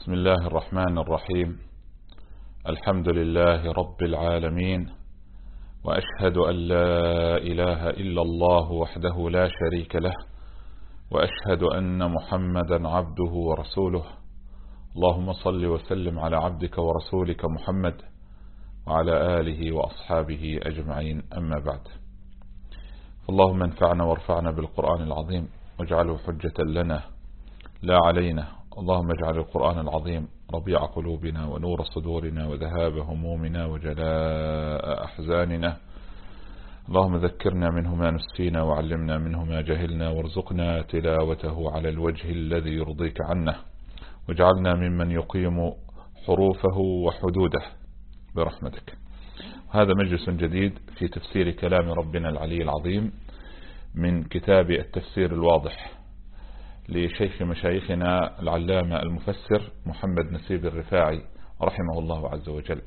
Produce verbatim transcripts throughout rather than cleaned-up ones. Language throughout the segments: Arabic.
بسم الله الرحمن الرحيم. الحمد لله رب العالمين، وأشهد أن لا إله إلا الله وحده لا شريك له، وأشهد أن محمدا عبده ورسوله. اللهم صل وسلم على عبدك ورسولك محمد وعلى آله وأصحابه أجمعين، أما بعد. اللهم انفعنا وارفعنا بالقرآن العظيم واجعله حجة لنا لا علينا. اللهم اجعل القرآن العظيم ربيع قلوبنا ونور صدورنا وذهاب همومنا وجلاء أحزاننا. اللهم ذكرنا منه ما نسينا وعلمنا منه ما جهلنا، وارزقنا تلاوته على الوجه الذي يرضيك عنه، واجعلنا ممن يقيم حروفه وحدوده برحمتك. هذا مجلس جديد في تفسير كلام ربنا العلي العظيم من كتاب التفسير الواضح لشيخ مشايخنا العلامة المفسر محمد نسيب الرفاعي رحمه الله عز وجل.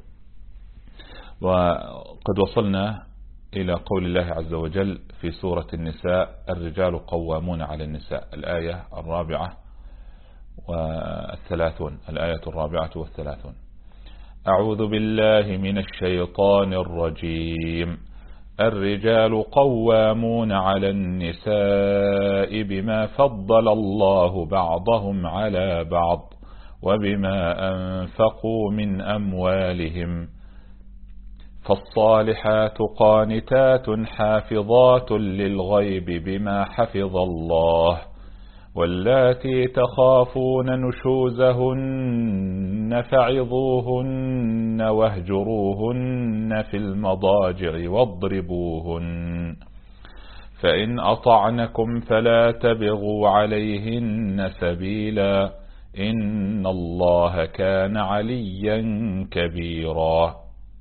وقد وصلنا إلى قول الله عز وجل في سورة النساء: الرجال قوامون على النساء، الآية الرابعة والثلاثون الآية الرابعة والثلاثون. أعوذ بالله من الشيطان الرجيم. الرجال قوامون على النساء بما فضل الله بعضهم على بعض وبما أنفقوا من أموالهم، فالصالحات قانتات حافظات للغيب بما حفظ الله، واللاتي تخافون نشوزهن فعظوهن واهجروهن في المضاجع واضربوهن، فإن أطعنكم فلا تبغوا عليهن سبيلا، إن الله كان عليا كبيرا.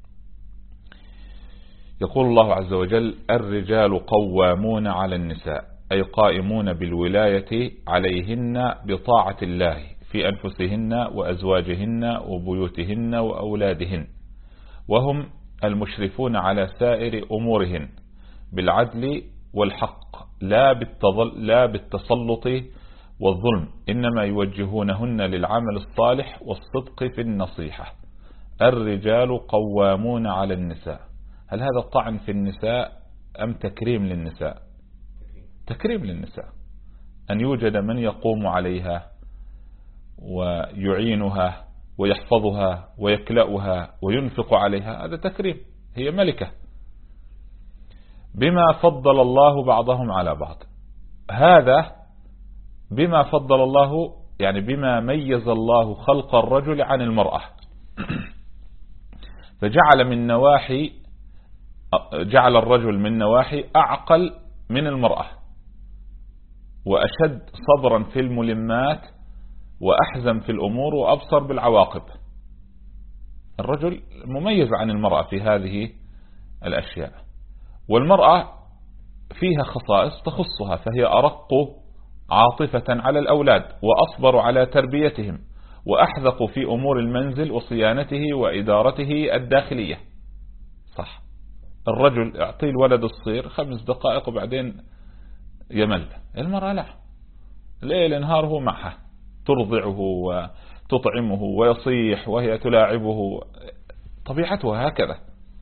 يقول الله عز وجل: الرجال قوامون على النساء، أي قائمون بالولاية عليهن بطاعة الله في أنفسهن وأزواجهن وبيوتهن وأولادهن، وهم المشرفون على سائر أمورهن بالعدل والحق، لا لا بالتسلط والظلم، إنما يوجهونهن للعمل الصالح والصدق في النصيحة. الرجال قوامون على النساء، هل هذا الطعن في النساء أم تكريم للنساء؟ تكريم للنساء، أن يوجد من يقوم عليها ويعينها ويحفظها ويكلأها وينفق عليها، هذا تكريم، هي ملكة. بما فضل الله بعضهم على بعض، هذا بما فضل الله يعني بما ميز الله خلق الرجل عن المرأة، فجعل من نواحي جعل الرجل من نواحي أعقل من المرأة، وأشد صبرا في الملمات، وأحزم في الأمور، وأبصر بالعواقب. الرجل مميز عن المرأة في هذه الأشياء، والمرأة فيها خصائص تخصها، فهي أرق عاطفة على الأولاد، وأصبر على تربيتهم، وأحذق في أمور المنزل وصيانته وإدارته الداخلية. صح، الرجل يعطي الولد الصغير خمس دقائق وبعدين يمل، المرأة لا، ليل نهار هو معها، ترضعه وتطعمه ويصيح وهي تلاعبه، طبيعتها هكذا.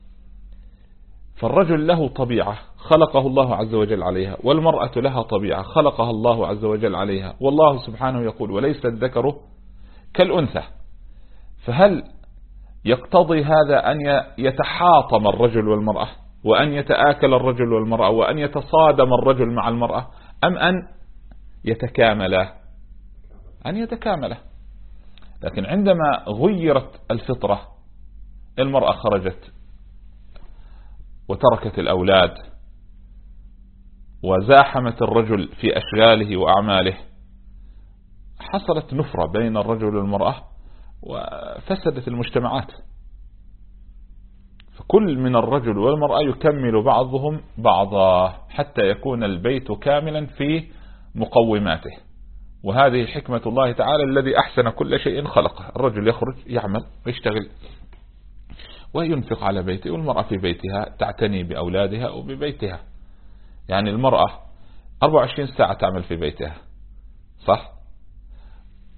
فالرجل له طبيعة خلقه الله عز وجل عليها، والمرأة لها طبيعة خلقها الله عز وجل عليها، والله سبحانه يقول: وليس الذكر كالأنثى. فهل يقتضي هذا أن يتحاطم الرجل والمرأة، وأن يتآكل الرجل والمرأة، وأن يتصادم الرجل مع المرأة، أم أن يتكاملا؟ أن يتكاملا. لكن عندما غيرت الفطرة، المرأة خرجت وتركت الأولاد وزاحمت الرجل في أشغاله وأعماله، حصلت نفرة بين الرجل والمرأة وفسدت المجتمعات. فكل من الرجل والمرأة يكمل بعضهم بعضا حتى يكون البيت كاملا في مقوماته. وهذه حكمة الله تعالى الذي أحسن كل شيء خلقه. الرجل يخرج يعمل ويشتغل وينفق على بيته، والمرأة في بيتها تعتني بأولادها وببيتها. يعني المرأة أربعة وعشرين ساعة تعمل في بيتها، صح؟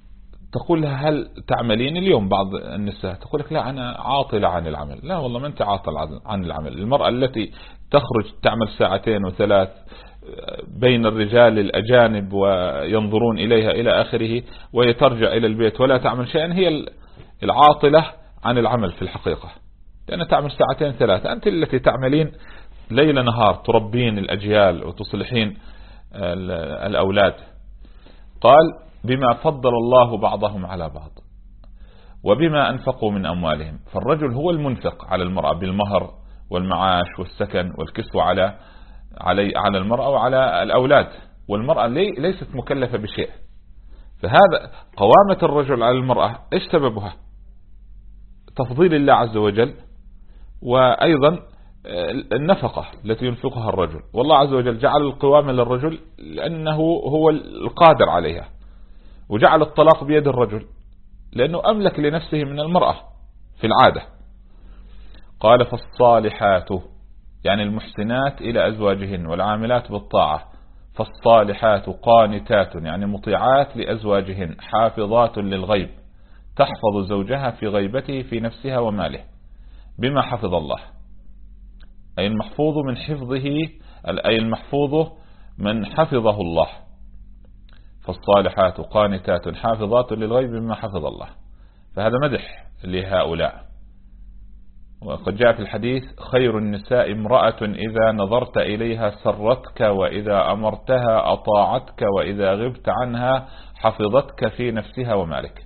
تقول لها هل تعملين؟ اليوم بعض النساء تقول لك لا أنا عاطلة عن العمل. لا والله ما أنت عاطل عن العمل. المرأة التي تخرج تعمل ساعتين وثلاث بين الرجال الأجانب وينظرون إليها إلى آخره ويترجع إلى البيت ولا تعمل شيئا، هي العاطلة عن العمل في الحقيقة، لأنها تعمل ساعتين ثلاثة. أنت التي تعملين ليل نهار تربين الأجيال وتصلحين الأولاد. قال بما فضل الله بعضهم على بعض وبما أنفقوا من أموالهم. فالرجل هو المنفق على المرأة بالمهر والمعاش والسكن والكسوة على على على المرأة وعلى الأولاد، والمرأة لي ليست مكلفة بشيء. فهذا قوامة الرجل على المرأة إيش سببها؟ تفضيل الله عز وجل، وأيضا النفقة التي ينفقها الرجل. والله عز وجل جعل القوامة للرجل لأنه هو القادر عليها، وجعل الطلاق بيد الرجل لأنه أملك لنفسه من المرأة في العادة. قال فالصالحات يعني المحسنات إلى أزواجهن والعاملات بالطاعة، فالصالحات قانتات يعني مطيعات لأزواجهن، حافظات للغيب تحفظ زوجها في غيبته في نفسها وماله بما حفظ الله، أي المحفوظ من حفظه، أي المحفوظ من حفظه الله. فالصالحات قانتات حافظات للغيب بما حفظ الله. فهذا مدح لهؤلاء. وقد جاء في الحديث خير النساء امرأة إذا نظرت إليها سرتك وإذا أمرتها أطاعتك وإذا غبت عنها حفظتك في نفسها ومالك.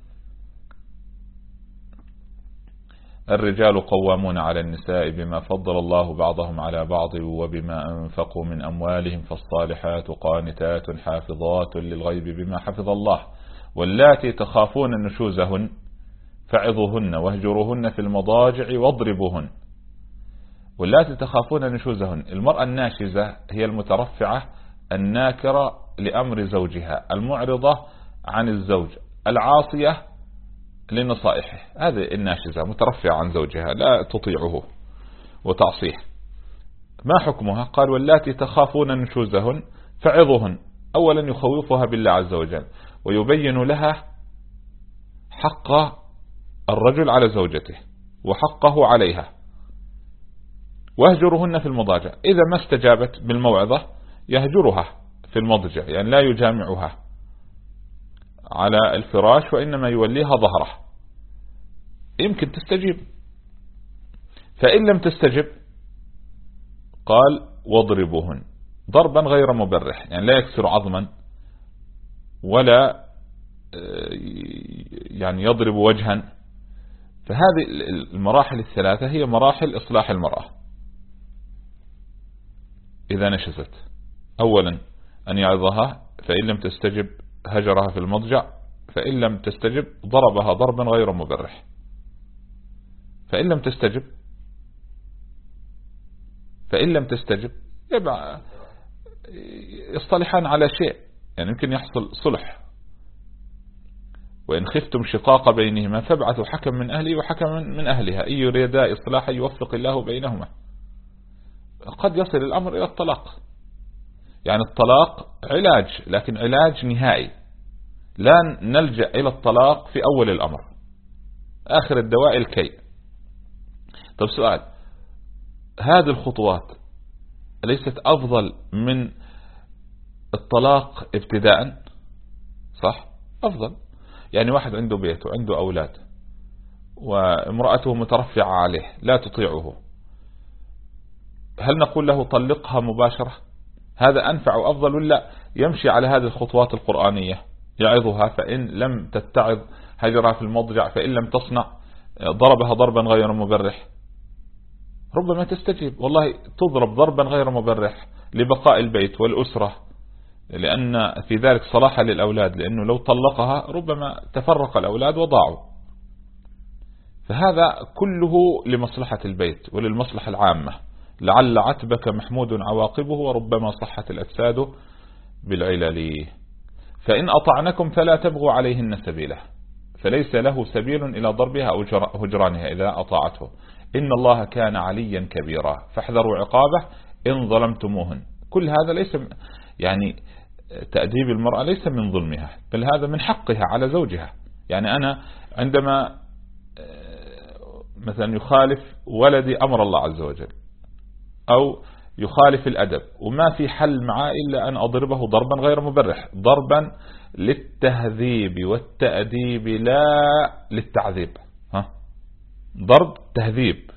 الرجال قوامون على النساء بما فضل الله بعضهم على بعض وبما أنفقوا من أموالهم، فالصالحات قانتات حافظات للغيب بما حفظ الله، واللاتي تخافون نشوزهن فعظوهن واهجروهن في المضاجع واضربوهن. واللاتي تخافون نشوزهن، المرأة الناشزة هي المترفعة الناكرة لأمر زوجها، المعرضة عن الزوج، العاصية لنصائحه، هذه الناشزة مترفعة عن زوجها لا تطيعه وتعصيه. ما حكمها؟ قال واللاتي تخافون نشوزهن فعظوهن. أولا يخوفها بالله عز وجل ويبين لها حق الرجل على زوجته وحقه عليها. واهجرهن في المضاجع، إذا ما استجابت بالموعظة يهجرها في المضجع، يعني لا يجامعها على الفراش وإنما يوليها ظهره. يمكن تستجيب، فإن لم تستجب قال واضربوهن ضربا غير مبرح، يعني لا يكسر عظما ولا يعني يضرب وجها. فهذه المراحل الثلاثة هي مراحل إصلاح المرأة إذا نشزت. أولا أن يعظها، فإن لم تستجب هجرها في المضجع، فإن لم تستجب ضربها ضربا غير مبرح، فإن لم تستجب فإن لم تستجب يبقى يصطلحان على شيء، يعني يمكن يحصل صلح. وإن خفتم شقاق بينهما فابعثوا حكم من أهله وحكم من أهلها إن يريدا إصلاحا يوفق الله بينهما. قد يصل الأمر إلى الطلاق، يعني الطلاق علاج لكن علاج نهائي، لا نلجأ إلى الطلاق في أول الأمر، آخر الدواء الكي. طب سؤال، هذه الخطوات ليست أفضل من الطلاق ابتداء؟ صح، أفضل. يعني واحد عنده بيت وعنده أولاد وامرأته مترفعة عليه لا تطيعه، هل نقول له طلقها مباشرة؟ هذا أنفع وأفضل، ولا يمشي على هذه الخطوات القرآنية؟ يعظها، فإن لم تتعظ هجرها في المضجع، فإن لم تصنع ضربها ضربا غير مبرح. ربما تستجيب، والله تضرب ضربا غير مبرح لبقاء البيت والأسرة، لأن في ذلك صلاحا للأولاد، لأنه لو طلقها ربما تفرق الأولاد وضاعوا. فهذا كله لمصلحة البيت وللمصلحة العامة. لعل عتبك محمود عواقبه وربما صحت الأجساد بالعلل. فإن أطعنكم فلا تبغوا عليهن سبيله، فليس له سبيل إلى ضربها أو هجرانها إذا أطاعته، إن الله كان عليا كبيرا فاحذروا عقابه إن ظلمتموهن. كل هذا ليس يعني تأديب المرأة ليس من ظلمها، بل هذا من حقها على زوجها. يعني أنا عندما مثلا يخالف ولدي أمر الله عز وجل أو يخالف الأدب وما في حل معاه إلا أن أضربه ضربا غير مبرح، ضربا للتهذيب والتأديب لا للتعذيب. ها؟ ضرب تهذيب.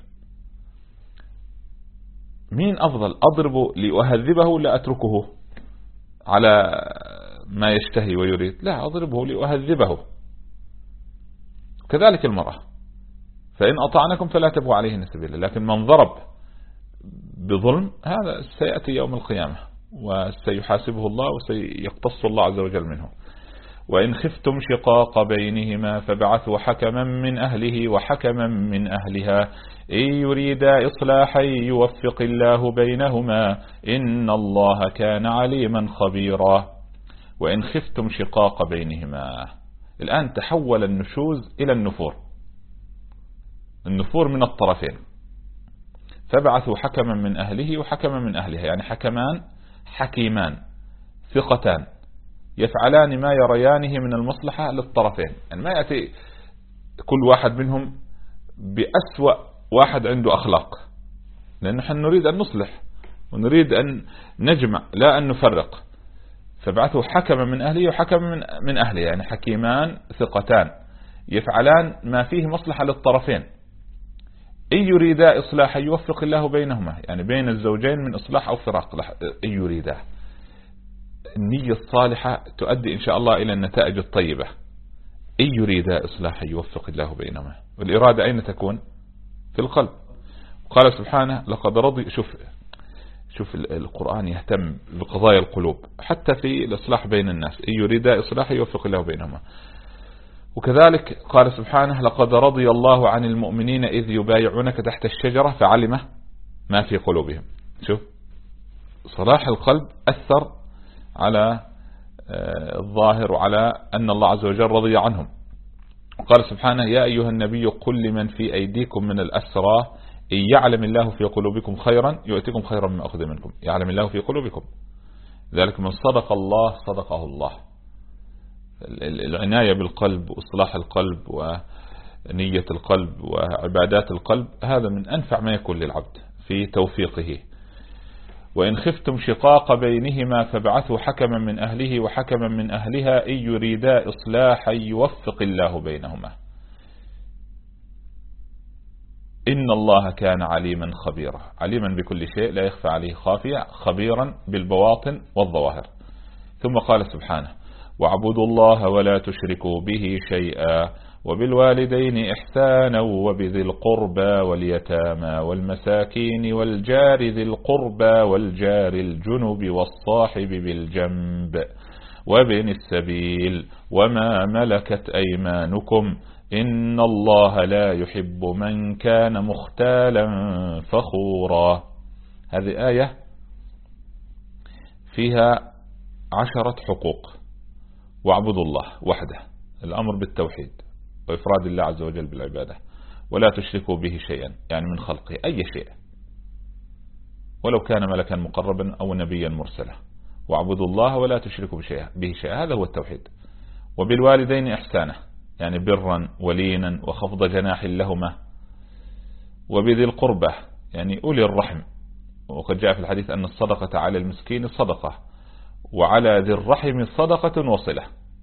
مين أفضل، أضربه لأهذبه ولا أتركه على ما يشتهي ويريد؟ لا، أضربه لأهذبه. كذلك المرأة، فإن أطعنكم فلا تبغوا عليهن سبيلا. لكن من ضرب بظلم هذا سيأتي يوم القيامة وسيحاسبه الله وسيقتص الله عز وجل منه. وإن خفتم شقاق بينهما فبعثوا حكما من أهله وحكما من أهلها إن يريدا إصلاحا يوفق الله بينهما إن الله كان عليما خبيرا. وإن خفتم شقاق بينهما، الآن تحول النشوز إلى النفور، النفور من الطرفين. فبعثوا حكما من أهله وحكما من أهلها، يعني حكمان حكيمان ثقتان يفعلان ما يريانه من المصلحة للطرفين. يعني ما يأتي كل واحد منهم بأسوأ واحد عنده أخلاق، لأن نحن نريد أن نصلح ونريد أن نجمع لا أن نفرق. فبعثوا حكما من أهله وحكما من أهله، يعني حكيمان ثقتان يفعلان ما فيه مصلحة للطرفين. إن يريدا إصلاحا يوفق الله بينهما، يعني بين الزوجين من إصلاح أو فراق. إن يريدا، النية الصالحة تؤدي إن شاء الله إلى النتائج الطيبة. إن يريدا إصلاحا يوفق الله بينهما، والإرادة أين تكون؟ في القلب. قال سبحانه لقد رضي. شوف شوف القرآن يهتم بقضايا القلوب حتى في الإصلاح بين الناس. إن يريدا إصلاحا يوفق الله بينهما. وكذلك قال سبحانه لقد رضي الله عن المؤمنين إذ يبايعونك تحت الشجرة فعلم ما في قلوبهم. شوف صلاح القلب أثر على الظاهر وعلى أن الله عز وجل رضي عنهم. قال سبحانه يا أيها النبي قل لمن في أيديكم من الأسرى إن يعلم الله في قلوبكم خيرا يؤتكم خيرا مما أخذ منكم. يعلم الله في قلوبكم، ذلك من صدق الله صدقه الله. العناية بالقلب وإصلاح القلب ونية القلب وعبادات القلب هذا من أنفع ما يكون للعبد في توفيقه. وإن خفتم شقاق بينهما فابعثوا حكما من أهله وحكما من أهلها إن يريدا إصلاحا يوفق الله بينهما إن الله كان عليما خبيرا. عليما بكل شيء لا يخفى عليه خافية، خبيرا بالبواطن والظواهر. ثم قال سبحانه واعبدوا الله ولا تشركوا به شيئا وبالوالدين إحسانا وبذي القربى واليتامى والمساكين والجار ذي القربى والجار الجنب والصاحب بالجنب وابن السبيل وما ملكت أيمانكم إن الله لا يحب من كان مختالا فخورا. هذه آية فيها عشرة حقوق. واعبدوا الله وحده، الأمر بالتوحيد وإفراد الله عز وجل بالعبادة، ولا تشركوا به شيئا، يعني من خلقه أي شيء ولو كان ملكا مقربا أو نبيا مرسلا. واعبدوا الله ولا تشركوا به شيئا، هذا هو التوحيد. وبالوالدين إحسانا، يعني برا ولينا وخفض جناح لهما. وبذي القربى، يعني أولي الرحم، وقد جاء في الحديث أن الصدقة على المسكين صدقة وعلى ذي الرحم صدقة وصلة.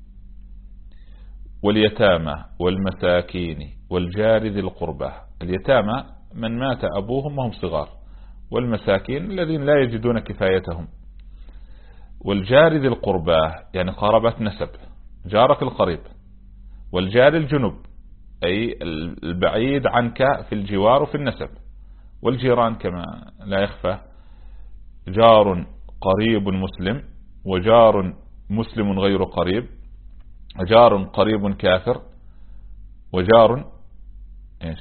واليتامى والمساكين والجار ذي القربى. اليتامى من مات أبوهم وهم صغار، والمساكين الذين لا يجدون كفايتهم. والجار ذي القربى يعني قرابة نسب، جارك القريب. والجار الجنب أي البعيد عنك في الجوار وفي النسب. والجيران كما لا يخفى، جار قريب مسلم وجار مسلم غير قريب، جار قريب كافر، وجار إيش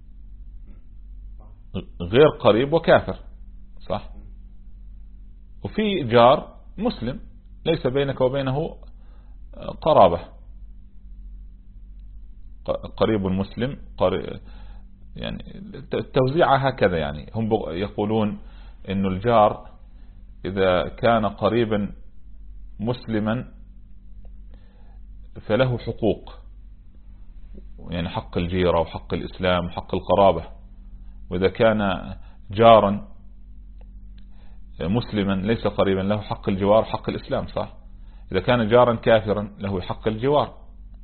غير قريب وكافر، صح. وفي جار مسلم ليس بينك وبينه قرابة، قريب مسلم قريب، يعني التوزيع هكذا. يعني هم يقولون إنه الجار إذا كان قريبا مسلما فله حقوق، يعني حق الجيرة وحق الإسلام وحق القرابة. وإذا كان جارا مسلما ليس قريبا له حق الجوار حق الإسلام، صح؟ إذا كان جارا كافرا له حق الجوار،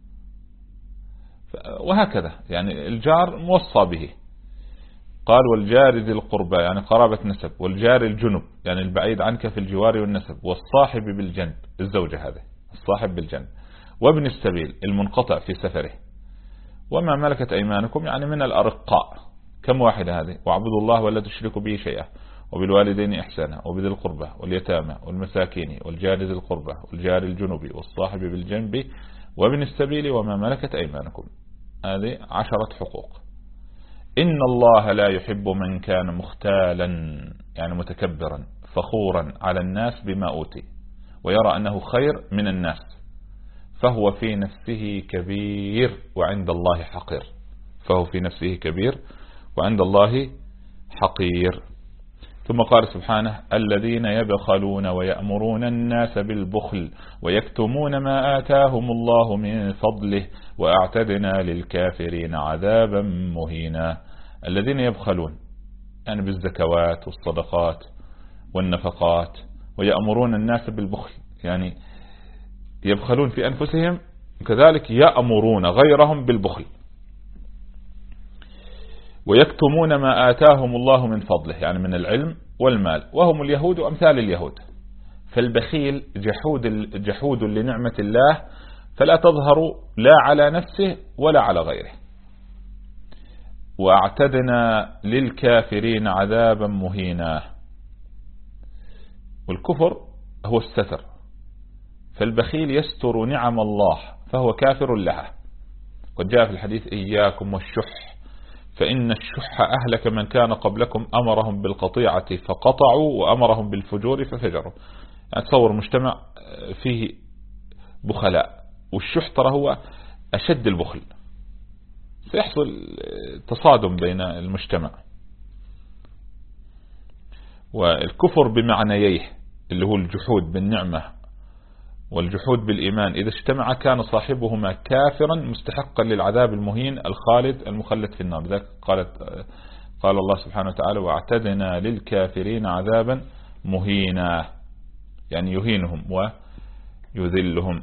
وهكذا. يعني الجار موصى به. قال والجار ذي القربى يعني قرابة نسب، والجار الجنب يعني البعيد عنك في الجوار والنسب، والصاحب بالجنب الزوجة هذه الصاحب بالجنب، وابن السبيل المنقطع في سفره، وما ملكت أيمانكم يعني من الأرقاء. كم واحدة هذه؟ واعبدوا الله ولا تشركوا به شيئا وبالوالدين إحسانا وبذي القربى واليتامى والمساكين والجار ذي القربى والجار الجنب والصاحب بالجنب وابن السبيل وما ملكت أيمانكم. هذه عشرة حقوق. إن الله لا يحب من كان مختالا يعني متكبرا فخورا على الناس بما أوتي ويرى أنه خير من الناس، فهو في نفسه كبير وعند الله حقير. فهو في نفسه كبير وعند الله حقير. ثم قال سبحانه الذين يبخلون ويأمرون الناس بالبخل ويكتمون ما آتاهم الله من فضله وأعتدنا للكافرين عذابا مهينا. الذين يبخلون يعني بالزكوات والصدقات والنفقات، ويأمرون الناس بالبخل يعني يبخلون في أنفسهم، كذلك يأمرون غيرهم بالبخل. ويكتمون ما آتاهم الله من فضله يعني من العلم والمال، وهم اليهود وأمثال اليهود. فالبخيل جحود جحود لنعمة الله، فلا تظهر لا على نفسه ولا على غيره. واعتدنا للكافرين عذابا مهينا. والكفر هو الستر، فالبخيل يستر نعم الله فهو كافر لها. قد جاء في الحديث إياكم والشح فإن الشح أهلك من كان قبلكم أمرهم بالقطيعة فقطعوا وأمرهم بالفجور ففجروا. يعني تصور مجتمع فيه بخلاء، والشح ترى هو أشد البخل، سيحصل تصادم بين المجتمع. والكفر بمعنييه اللي هو الجحود بالنعمة والجحود بالإيمان إذا اجتمع كان صاحبهما كافرا مستحقا للعذاب المهين الخالد المخلد في النار. ذلك قالت قال الله سبحانه وتعالى واعتدنا للكافرين عذابا مهينا يعني يهينهم ويذلهم.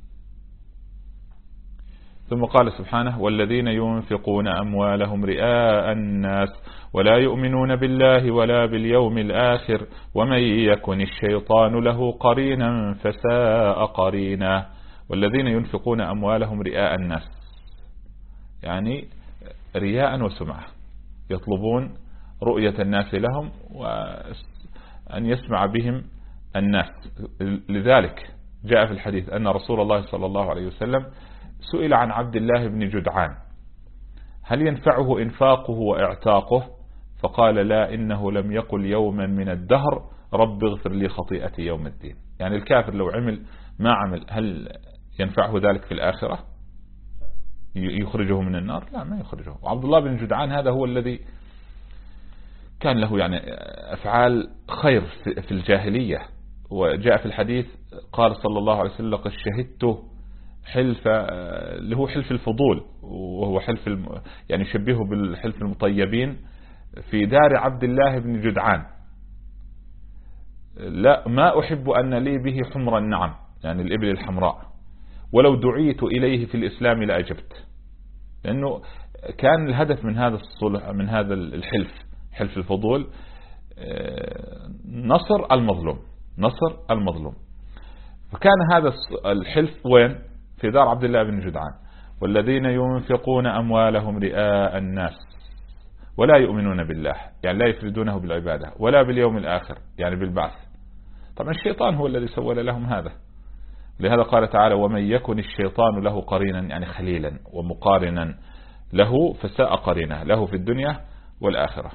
ثم قال سبحانه والذين ينفقون أموالهم رئاء الناس ولا يؤمنون بالله ولا باليوم الآخر ومن يكن الشيطان له قرينا فساء قرينا. والذين ينفقون أموالهم رئاء الناس يعني رياء وسمعة، يطلبون رؤية الناس لهم وأن يسمع بهم الناس. لذلك جاء في الحديث أن رسول الله صلى الله عليه وسلم سئل عن عبد الله بن جدعان هل ينفعه إنفاقه وإعتاقه؟ فقال لا، إنه لم يقل يوما من الدهر رب اغفر لي خطيئتي يوم الدين. يعني الكافر لو عمل ما عمل هل ينفعه ذلك في الآخرة؟ يخرجه من النار؟ لا، ما يخرجه. وعبد الله بن جدعان هذا هو الذي كان له يعني أفعال خير في الجاهلية. وجاء في الحديث قال صلى الله عليه وسلم قد شهدته حلف اللي هو حلف الفضول، وهو حلف الم... يعني شبهه بالحلف المطيبين في دار عبد الله بن جدعان. لا، ما أحب أن لي به حمر النعم يعني الإبل الحمراء، ولو دعيت إليه في الإسلام لأجبت. لأنه كان الهدف من هذا الصلح من هذا الحلف حلف الفضول نصر المظلوم نصر المظلوم. فكان هذا الحلف وين؟ في دار عبد الله بن جدعان. والذين ينفقون أموالهم رئاء الناس ولا يؤمنون بالله يعني لا يفردونه بالعبادة ولا باليوم الآخر يعني بالبعث. طبعا الشيطان هو الذي سول لهم هذا. لهذا قال تعالى ومن يكن الشيطان له قرينا يعني خليلا ومقارنا له فساء قرينه له في الدنيا والآخرة.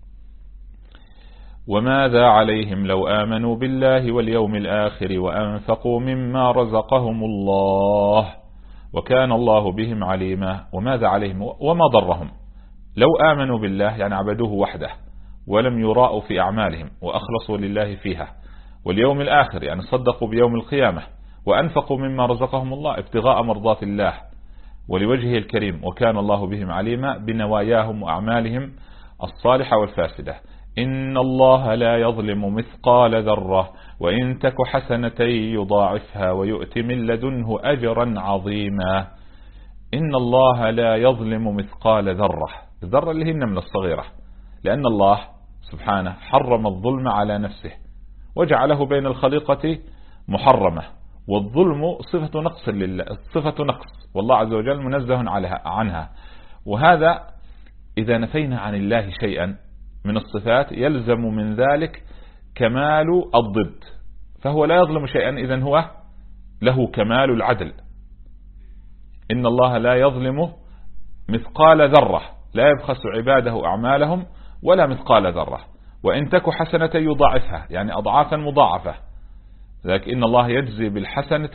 وماذا عليهم لو آمنوا بالله واليوم الآخر وأنفقوا مما رزقهم الله وكان الله بهم عليما. وماذا عليهم وما ضرهم لو آمنوا بالله يعني عبدوه وحده ولم يراءوا في أعمالهم وأخلصوا لله فيها واليوم الآخر، يعني صدقوا بيوم القيامة، وأنفقوا مما رزقهم الله ابتغاء مرضات الله ولوجهه الكريم، وكان الله بهم عليما بنواياهم وأعمالهم الصالحة والفاسدة. إن الله لا يظلم مثقال ذرة وإن تك حسنة يضاعفها ويؤتي من لدنه أجرا عظيما. إن الله لا يظلم مثقال ذرة، الذرة اللي هي النملة الصغيرة، لأن الله سبحانه حرم الظلم على نفسه وجعله بين الخليقة محرمة، والظلم صفة نقص لله، صفة نقص، والله عز وجل منزه عنها. وهذا إذا نفينا عن الله شيئا من الصفات يلزم من ذلك كمال الضد، فهو لا يظلم شيئا، إذن هو له كمال العدل. إن الله لا يظلم مثقال ذرة، لا يبخس عباده أعمالهم ولا مثقال ذرة، وإن تك حسنة يضاعفها، يعني أضعافا مضاعفة. لكن إن الله يجزي بالحسنة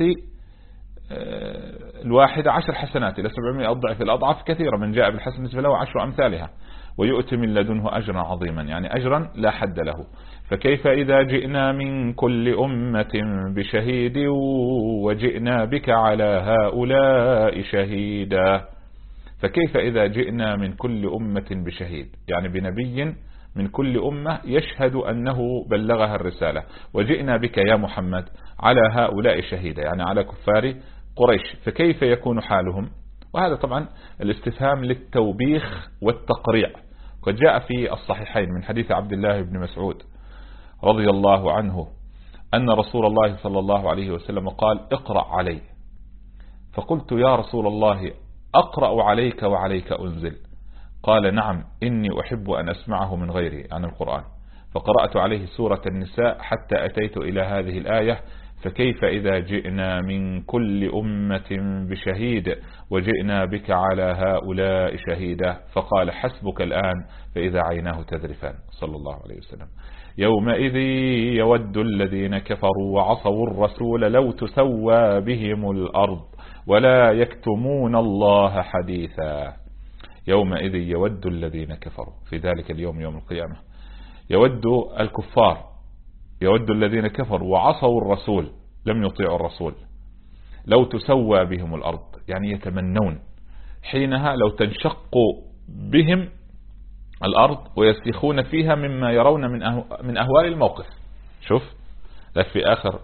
الواحدة عشر حسنات إلى سبعمائة أضعف، الأضعاف كثيرة، من جاء بالحسنة فله عشر أمثالها ويؤتي من لدنه أجرا عظيما، يعني أجرا لا حد له. فكيف إذا جئنا من كل أمة بشهيد وجئنا بك على هؤلاء شهيدا. فكيف إذا جئنا من كل أمة بشهيد، يعني بنبي من كل أمة يشهد أنه بلغها الرسالة، وجئنا بك يا محمد على هؤلاء شهيدا، يعني على كفار قريش، فكيف يكون حالهم؟ وهذا طبعا الاستفهام للتوبيخ والتقريع. قد جاء في الصحيحين من حديث عبد الله بن مسعود رضي الله عنه أن رسول الله صلى الله عليه وسلم قال: اقرأ علي. فقلت: يا رسول الله أقرأ عليك وعليك أنزل؟ قال: نعم، إني أحب أن أسمعه من غيري، عن القرآن. فقرأت عليه سورة النساء حتى أتيت إلى هذه الآية: فكيف إذا جئنا من كل أمة بشهيد وجئنا بك على هؤلاء شهيدا. فقال: حسبك الآن، فإذا عيناه تذرفان، صلى الله عليه وسلم. يومئذ يود الذين كفروا وعصوا الرسول لو تسوى بهم الأرض ولا يكتمون الله حديثا. يومئذ يود الذين كفروا، في ذلك اليوم يوم القيامة، يود الكفار، يود الذين كفروا وعصوا الرسول، لم يطيعوا الرسول، لو تسوى بهم الأرض، يعني يتمنون حينها لو تنشق بهم الأرض ويسيخون فيها مما يرون من من أهوال الموقف. شوف لك في آخر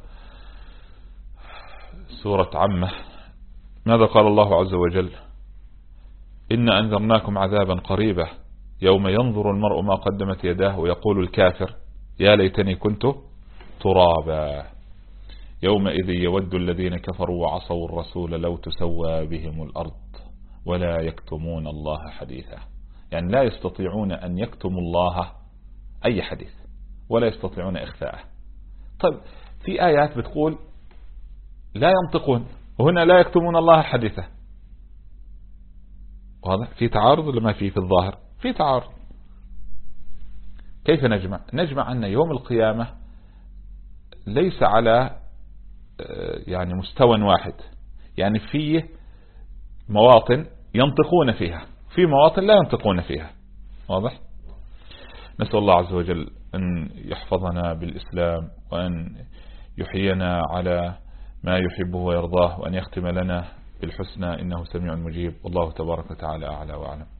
سورة عمة ماذا قال الله عز وجل: إن أنذرناكم عذابا قريبا يوم ينظر المرء ما قدمت يداه ويقول الكافر يا ليتني كنت ترابا. يومئذ يود الذين كفروا وعصوا الرسول لو تسوى بهم الأرض ولا يكتمون الله حديثا، يعني لا يستطيعون أن يكتموا الله أي حديث ولا يستطيعون إخفاءه. طيب في آيات بتقول لا ينطقون، وهنا لا يكتمون الله حديثا. واضح في تعارض ولا ما في؟ في الظاهر في تعارض. كيف نجمع؟ نجمع أن يوم القيامة ليس على يعني مستوى واحد، يعني فيه مواطن ينطقون فيها، في مواطن لا ينطقون فيها. واضح؟ نسأل الله عز وجل أن يحفظنا بالإسلام وأن يحيينا على ما يحبه ويرضاه وأن يختم لنا بالحسنى إنه سميع مجيب. والله تبارك وتعالى أعلى وأعلم.